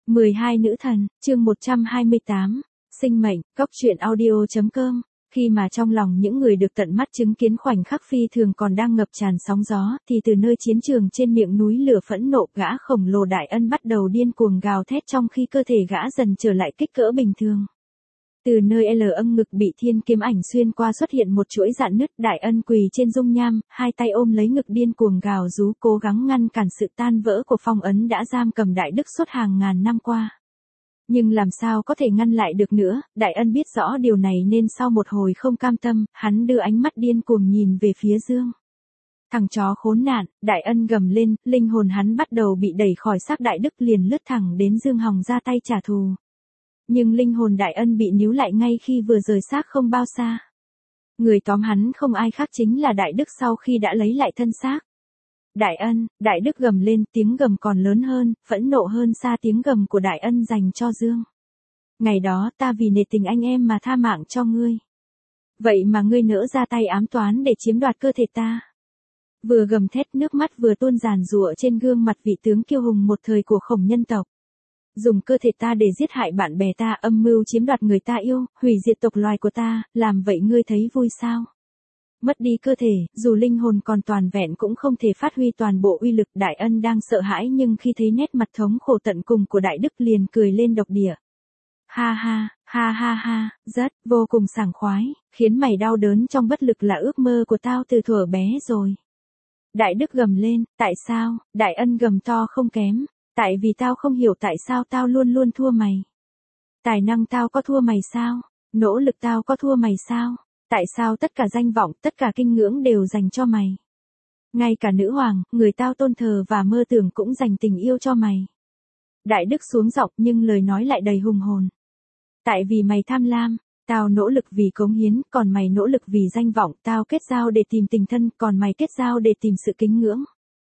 12 nữ thần, chương 128, sinh mệnh, cốc truyện audio.com. Khi mà trong lòng những người được tận mắt chứng kiến khoảnh khắc phi thường còn đang ngập tràn sóng gió, thì từ nơi chiến trường trên miệng núi lửa phẫn nộ, gã khổng lồ Đại Ân bắt đầu điên cuồng gào thét trong khi cơ thể gã dần trở lại kích cỡ bình thường. Từ nơi ngực bị thiên kiếm ảnh xuyên qua xuất hiện một chuỗi rạn nứt, Đại Ân quỳ trên dung nham, hai tay ôm lấy ngực điên cuồng gào rú, cố gắng ngăn cản sự tan vỡ của phong ấn đã giam cầm Đại Đức suốt hàng ngàn năm qua. Nhưng làm sao có thể ngăn lại được nữa, Đại Ân biết rõ điều này nên sau một hồi không cam tâm, hắn đưa ánh mắt điên cuồng nhìn về phía Dương. Thằng chó khốn nạn, Đại Ân gầm lên, linh hồn hắn bắt đầu bị đẩy khỏi xác Đại Đức liền lướt thẳng đến Dương Hồng ra tay trả thù. Nhưng linh hồn Đại Ân bị níu lại ngay khi vừa rời xác không bao xa. Người tóm hắn không ai khác chính là Đại Đức sau khi đã lấy lại thân xác. Đại Ân, Đại Đức gầm lên, tiếng gầm còn lớn hơn, phẫn nộ hơn xa tiếng gầm của Đại Ân dành cho Dương. Ngày đó ta vì nể tình anh em mà tha mạng cho ngươi. Vậy mà ngươi nỡ ra tay ám toán để chiếm đoạt cơ thể ta. Vừa gầm thét, nước mắt vừa tuôn giàn giụa trên gương mặt vị tướng kiêu hùng một thời của Khổng nhân tộc. Dùng cơ thể ta để giết hại bạn bè ta, âm mưu chiếm đoạt người ta yêu, hủy diệt tộc loài của ta, làm vậy ngươi thấy vui sao? Mất đi cơ thể, dù linh hồn còn toàn vẹn cũng không thể phát huy toàn bộ uy lực. Đại Ân đang sợ hãi nhưng khi thấy nét mặt thống khổ tận cùng của Đại Đức liền cười lên độc địa. Ha ha, ha ha ha, rất, vô cùng sảng khoái, khiến mày đau đớn trong bất lực là ước mơ của tao từ thuở bé rồi. Đại Đức gầm lên, tại sao? Đại Ân gầm to không kém, tại vì tao không hiểu tại sao tao luôn luôn thua mày. Tài năng tao có thua mày sao? Nỗ lực tao có thua mày sao? Tại sao tất cả danh vọng, tất cả kinh ngưỡng đều dành cho mày? Ngay cả nữ hoàng, người tao tôn thờ và mơ tưởng cũng dành tình yêu cho mày. Đại Đức xuống giọng nhưng lời nói lại đầy hùng hồn. Tại vì mày tham lam, tao nỗ lực vì cống hiến, còn mày nỗ lực vì danh vọng, tao kết giao để tìm tình thân, còn mày kết giao để tìm sự kính ngưỡng.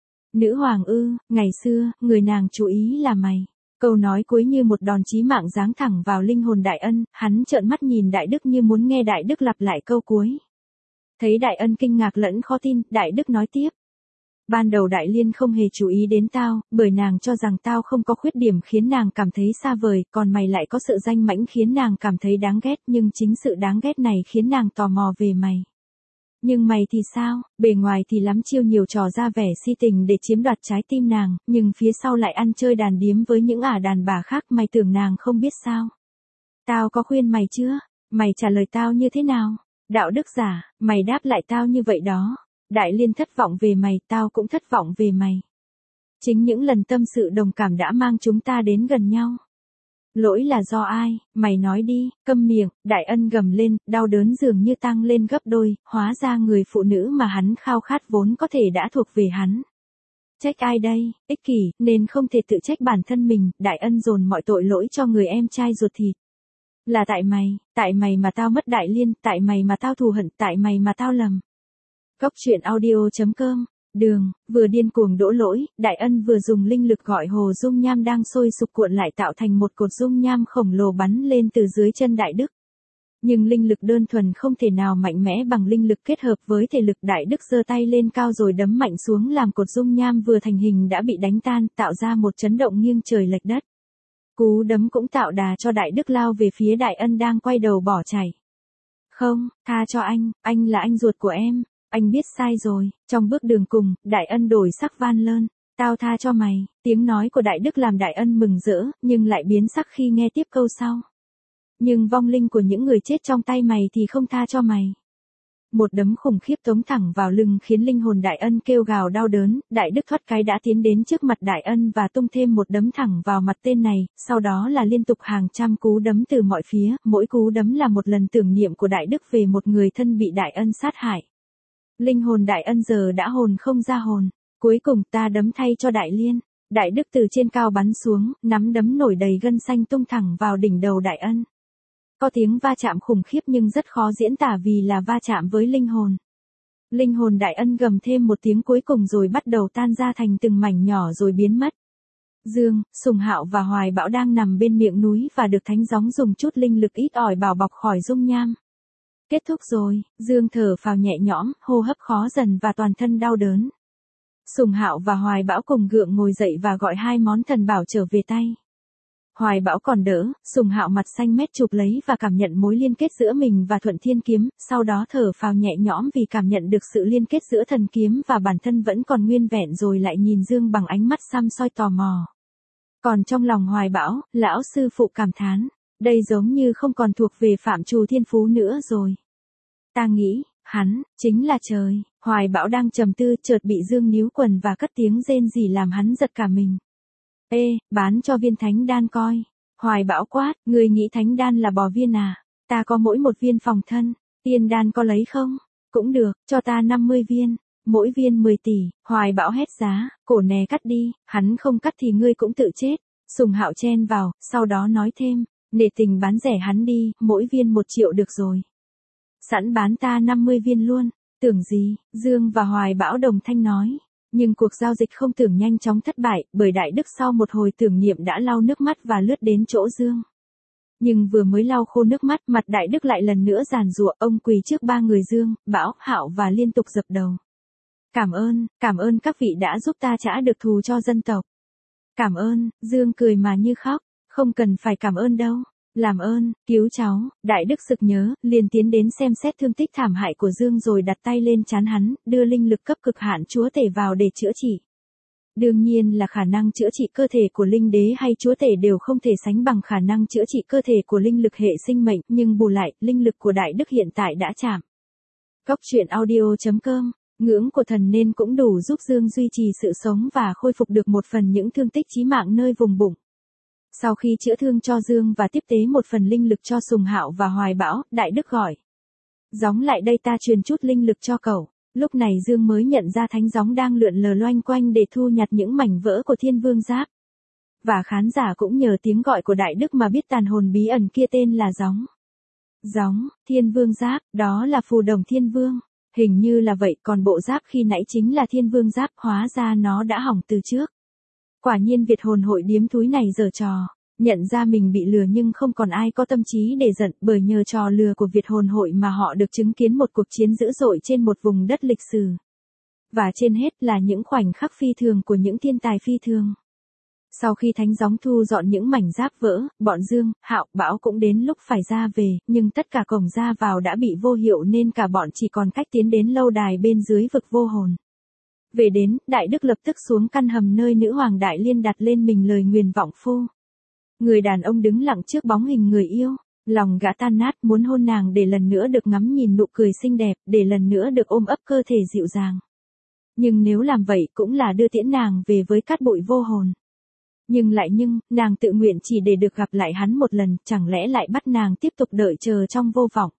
Nữ hoàng ư, ngày xưa, người nàng chú ý là mày. Câu nói cuối như một đòn chí mạng giáng thẳng vào linh hồn Đại Ân, hắn trợn mắt nhìn Đại Đức như muốn nghe Đại Đức lặp lại câu cuối. Thấy Đại Ân kinh ngạc lẫn khó tin, Đại Đức nói tiếp. Ban đầu Đại Liên không hề chú ý đến tao, bởi nàng cho rằng tao không có khuyết điểm khiến nàng cảm thấy xa vời, còn mày lại có sự danh mãnh khiến nàng cảm thấy đáng ghét, nhưng chính sự đáng ghét này khiến nàng tò mò về mày. Nhưng mày thì sao, bề ngoài thì lắm chiêu nhiều trò ra vẻ si tình để chiếm đoạt trái tim nàng, nhưng phía sau lại ăn chơi đàn điếm với những đàn bà khác, mày tưởng nàng không biết sao? Tao có khuyên mày chưa? Mày trả lời tao như thế nào? Đạo đức giả, mày đáp lại tao như vậy đó. Đại Liên thất vọng về mày, tao cũng thất vọng về mày. Chính những lần tâm sự đồng cảm đã mang chúng ta đến gần nhau. Lỗi là do ai, mày nói đi, câm miệng. Đại Ân gầm lên, đau đớn dường như tăng lên gấp đôi, hóa ra người phụ nữ mà hắn khao khát vốn có thể đã thuộc về hắn. Trách ai đây, ích kỷ, nên không thể tự trách bản thân mình. Đại Ân dồn mọi tội lỗi cho người em trai ruột thịt. Là tại mày mà tao mất Đại Liên, tại mày mà tao thù hận, tại mày mà tao lầm. Cốc truyện audio.com. Đường, vừa điên cuồng đổ lỗi, Đại Ân vừa dùng linh lực gọi hồ dung nham đang sôi sục cuộn lại tạo thành một cột dung nham khổng lồ bắn lên từ dưới chân Đại Đức. Nhưng linh lực đơn thuần không thể nào mạnh mẽ bằng linh lực kết hợp với thể lực. Đại Đức giơ tay lên cao rồi đấm mạnh xuống làm cột dung nham vừa thành hình đã bị đánh tan, tạo ra một chấn động nghiêng trời lệch đất. Cú đấm cũng tạo đà cho Đại Đức lao về phía Đại Ân đang quay đầu bỏ chạy. Không, tha cho anh là anh ruột của em. Anh biết sai rồi. Trong bước đường cùng, Đại Ân đổi sắc van lơn. Tao tha cho mày. Tiếng nói của Đại Đức làm Đại Ân mừng rỡ, nhưng lại biến sắc khi nghe tiếp câu sau. Nhưng vong linh của những người chết trong tay mày thì không tha cho mày. Một đấm khủng khiếp tống thẳng vào lưng khiến linh hồn Đại Ân kêu gào đau đớn. Đại Đức thoát cái đã tiến đến trước mặt Đại Ân và tung thêm một đấm thẳng vào mặt tên này, sau đó là liên tục hàng trăm cú đấm từ mọi phía, mỗi cú đấm là một lần tưởng niệm của Đại Đức về một người thân bị Đại Ân sát hại. Linh hồn Đại Ân giờ đã hồn không ra hồn. Cuối cùng ta đấm thay cho Đại Liên. Đại Đức từ trên cao bắn xuống, nắm đấm nổi đầy gân xanh tung thẳng vào đỉnh đầu Đại Ân. Có tiếng va chạm khủng khiếp nhưng rất khó diễn tả vì là va chạm với linh hồn. Linh hồn Đại Ân gầm thêm một tiếng cuối cùng rồi bắt đầu tan ra thành từng mảnh nhỏ rồi biến mất. Dương, Sùng Hạo và Hoài Bão đang nằm bên miệng núi và được Thánh Gióng dùng chút linh lực ít ỏi bảo bọc khỏi dung nham. Kết thúc rồi, Dương thở phào nhẹ nhõm, hô hấp khó dần và toàn thân đau đớn. Sùng Hạo và Hoài Bão cùng gượng ngồi dậy và gọi hai món thần bảo trở về tay. Hoài Bão còn đỡ, Sùng Hạo mặt xanh mét chụp lấy và cảm nhận mối liên kết giữa mình và Thuận Thiên Kiếm, sau đó thở phào nhẹ nhõm vì cảm nhận được sự liên kết giữa thần kiếm và bản thân vẫn còn nguyên vẹn, rồi lại nhìn Dương bằng ánh mắt săm soi tò mò. Còn trong lòng Hoài Bão, lão sư phụ cảm thán, đây giống như không còn thuộc về phạm trù thiên phú nữa rồi. Ta nghĩ, hắn, chính là trời. Hoài Bão đang trầm tư, chợt bị Dương níu quần và cất tiếng rên rỉ làm hắn giật cả mình. Ê, bán cho viên thánh đan coi. Hoài Bão quát, người nghĩ thánh đan là bò viên à? Ta có mỗi một viên phòng thân, tiên đan có lấy không? Cũng được, cho ta 50 viên, mỗi viên 10 tỷ. Hoài Bão hét giá, cổ nè cắt đi, hắn không cắt thì ngươi cũng tự chết. Sùng Hạo chen vào, sau đó nói thêm, nể tình bán rẻ hắn đi, mỗi viên 1 triệu được rồi. Sẵn bán ta 50 viên luôn. Tưởng gì? Dương và Hoài Bão đồng thanh nói. Nhưng cuộc giao dịch không tưởng nhanh chóng thất bại, bởi Đại Đức sau một hồi tưởng niệm đã lau nước mắt và lướt đến chỗ Dương. Nhưng vừa mới lau khô nước mắt, mặt Đại Đức lại lần nữa giàn giụa, ông quỳ trước 3 người Dương, Bão, Hạo và liên tục dập đầu. Cảm ơn các vị đã giúp ta trả được thù cho dân tộc. Cảm ơn. Dương cười mà như khóc, không cần phải cảm ơn đâu. Làm ơn, cứu cháu. Đại Đức sực nhớ, liền tiến đến xem xét thương tích thảm hại của Dương rồi đặt tay lên trán hắn, đưa linh lực cấp cực hạn chúa tể vào để chữa trị. Đương nhiên là khả năng chữa trị cơ thể của linh đế hay chúa tể đều không thể sánh bằng khả năng chữa trị cơ thể của linh lực hệ sinh mệnh, nhưng bù lại, linh lực của Đại Đức hiện tại đã chạm. Cốc truyện audio.com, ngưỡng của thần nên cũng đủ giúp Dương duy trì sự sống và khôi phục được một phần những thương tích chí mạng nơi vùng bụng. Sau khi chữa thương cho Dương và tiếp tế một phần linh lực cho Sùng Hạo và Hoài Bão, Đại Đức gọi. Gióng lại đây, ta truyền chút linh lực cho cậu. Lúc này Dương mới nhận ra thánh gióng đang lượn lờ loanh quanh để thu nhặt những mảnh vỡ của Thiên Vương Giáp. Và khán giả cũng nhờ tiếng gọi của Đại Đức mà biết tàn hồn bí ẩn kia tên là gióng. Gióng, Thiên Vương Giáp, đó là phù đồng Thiên Vương. Hình như là vậy, còn bộ giáp khi nãy chính là Thiên Vương Giáp, hóa ra nó đã hỏng từ trước. Quả nhiên Việt hồn hội điếm thúi này giở trò, nhận ra mình bị lừa nhưng không còn ai có tâm trí để giận, bởi nhờ trò lừa của Việt hồn hội mà họ được chứng kiến một cuộc chiến dữ dội trên một vùng đất lịch sử. Và trên hết là những khoảnh khắc phi thường của những thiên tài phi thường. Sau khi thánh gióng thu dọn những mảnh giáp vỡ, bọn Dương, Hạo, Bão cũng đến lúc phải ra về, nhưng tất cả cổng ra vào đã bị vô hiệu nên cả bọn chỉ còn cách tiến đến lâu đài bên dưới vực vô hồn. Về đến, Đại Đức lập tức xuống căn hầm nơi nữ hoàng Đại Liên đặt lên mình lời nguyền vọng phu. Người đàn ông đứng lặng trước bóng hình người yêu, lòng gã tan nát muốn hôn nàng để lần nữa được ngắm nhìn nụ cười xinh đẹp, để lần nữa được ôm ấp cơ thể dịu dàng. Nhưng nếu làm vậy cũng là đưa tiễn nàng về với cát bụi vô hồn. Nhưng nàng tự nguyện chỉ để được gặp lại hắn một lần, chẳng lẽ lại bắt nàng tiếp tục đợi chờ trong vô vọng.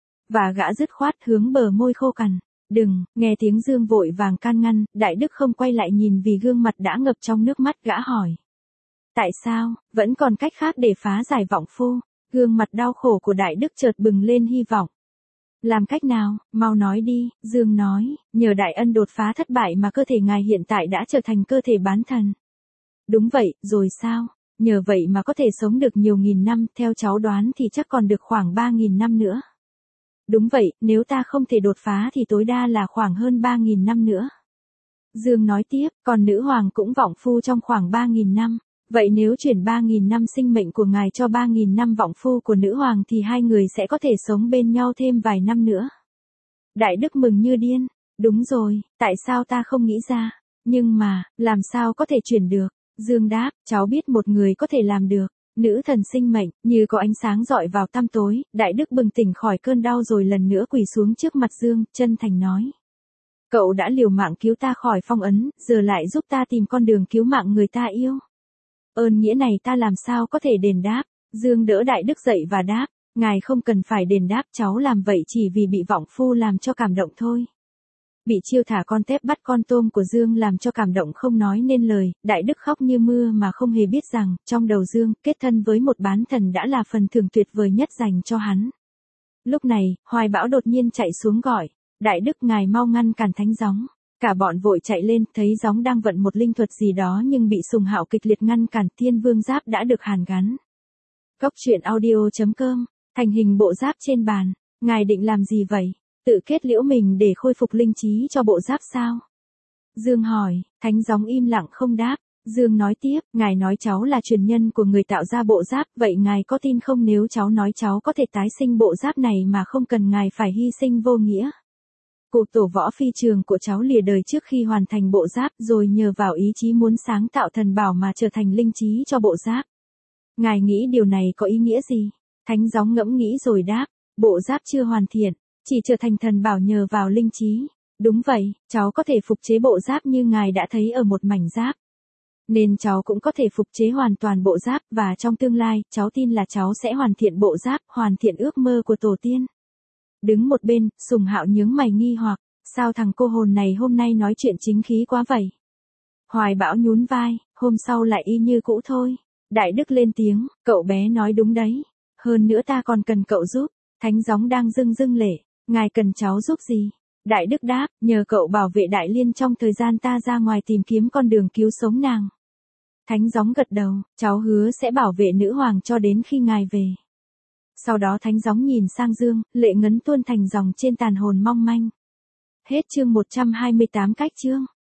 Và gã dứt khoát hướng bờ môi khô cằn. Đừng, nghe tiếng Dương vội vàng can ngăn, Đại Đức không quay lại nhìn vì gương mặt đã ngập trong nước mắt, gã hỏi. Tại sao, vẫn còn cách khác để phá giải vọng phu? Gương mặt đau khổ của Đại Đức chợt bừng lên hy vọng. Làm cách nào, mau nói đi, Dương nói, nhờ đại ân đột phá thất bại mà cơ thể ngài hiện tại đã trở thành cơ thể bán thần. Đúng vậy, rồi sao? Nhờ vậy mà có thể sống được nhiều nghìn năm, theo cháu đoán thì chắc còn được khoảng 3.000 năm nữa. Đúng vậy, nếu ta không thể đột phá thì tối đa là khoảng hơn 3.000 năm nữa. Dương nói tiếp, còn nữ hoàng cũng vọng phu trong khoảng 3.000 năm. Vậy nếu chuyển 3.000 năm sinh mệnh của ngài cho 3.000 năm vọng phu của nữ hoàng thì hai người sẽ có thể sống bên nhau thêm vài năm nữa. Đại Đức mừng như điên. Đúng rồi, tại sao ta không nghĩ ra? Nhưng mà, làm sao có thể chuyển được? Dương đáp, cháu biết một người có thể làm được. Nữ thần sinh mệnh, như có ánh sáng rọi vào tăm tối, Đại Đức bừng tỉnh khỏi cơn đau rồi lần nữa quỳ xuống trước mặt Dương, chân thành nói. Cậu đã liều mạng cứu ta khỏi phong ấn, giờ lại giúp ta tìm con đường cứu mạng người ta yêu. Ơn nghĩa này ta làm sao có thể đền đáp? Dương đỡ Đại Đức dậy và đáp, ngài không cần phải đền đáp, cháu làm vậy chỉ vì bị vọng phu làm cho cảm động thôi. Bị chiêu thả con tép bắt con tôm của Dương làm cho cảm động không nói nên lời, Đại Đức khóc như mưa mà không hề biết rằng, trong đầu Dương, kết thân với một bán thần đã là phần thưởng tuyệt vời nhất dành cho hắn. Lúc này, Hoài Bão đột nhiên chạy xuống gọi, Đại Đức ngài mau ngăn cản thánh gióng. Cả bọn vội chạy lên, thấy gióng đang vận một linh thuật gì đó nhưng bị Sùng Hạo kịch liệt ngăn cản, Thiên Vương Giáp đã được hàn gắn. Cốc truyện audio.com, thành hình bộ giáp trên bàn, ngài định làm gì vậy? Tự kết liễu mình để khôi phục linh trí cho bộ giáp sao? Dương hỏi, thánh gióng im lặng không đáp, Dương nói tiếp, ngài nói cháu là truyền nhân của người tạo ra bộ giáp, vậy ngài có tin không nếu cháu nói cháu có thể tái sinh bộ giáp này mà không cần ngài phải hy sinh vô nghĩa? Cuộc tổ võ phi trường của cháu lìa đời trước khi hoàn thành bộ giáp rồi nhờ vào ý chí muốn sáng tạo thần bảo mà trở thành linh trí cho bộ giáp. Ngài nghĩ điều này có ý nghĩa gì? Thánh gióng ngẫm nghĩ rồi đáp, bộ giáp chưa hoàn thiện, chỉ trở thành thần bảo nhờ vào linh trí. Đúng vậy, cháu có thể phục chế bộ giáp như ngài đã thấy ở một mảnh giáp. Nên cháu cũng có thể phục chế hoàn toàn bộ giáp và trong tương lai, cháu tin là cháu sẽ hoàn thiện bộ giáp, hoàn thiện ước mơ của tổ tiên. Đứng một bên, Sùng Hạo nhướng mày nghi hoặc, sao thằng cô hồn này hôm nay nói chuyện chính khí quá vậy? Hoài Bão nhún vai, hôm sau lại y như cũ thôi. Đại Đức lên tiếng, cậu bé nói đúng đấy. Hơn nữa ta còn cần cậu giúp. Thánh gióng đang rưng rưng lệ, ngài cần cháu giúp gì? Đại Đức đáp, nhờ cậu bảo vệ Đại Liên trong thời gian ta ra ngoài tìm kiếm con đường cứu sống nàng. Thánh gióng gật đầu, cháu hứa sẽ bảo vệ nữ hoàng cho đến khi ngài về. Sau đó thánh gióng nhìn sang Dương, lệ ngấn tuôn thành dòng trên tàn hồn mong manh. Hết chương 128 cách chương.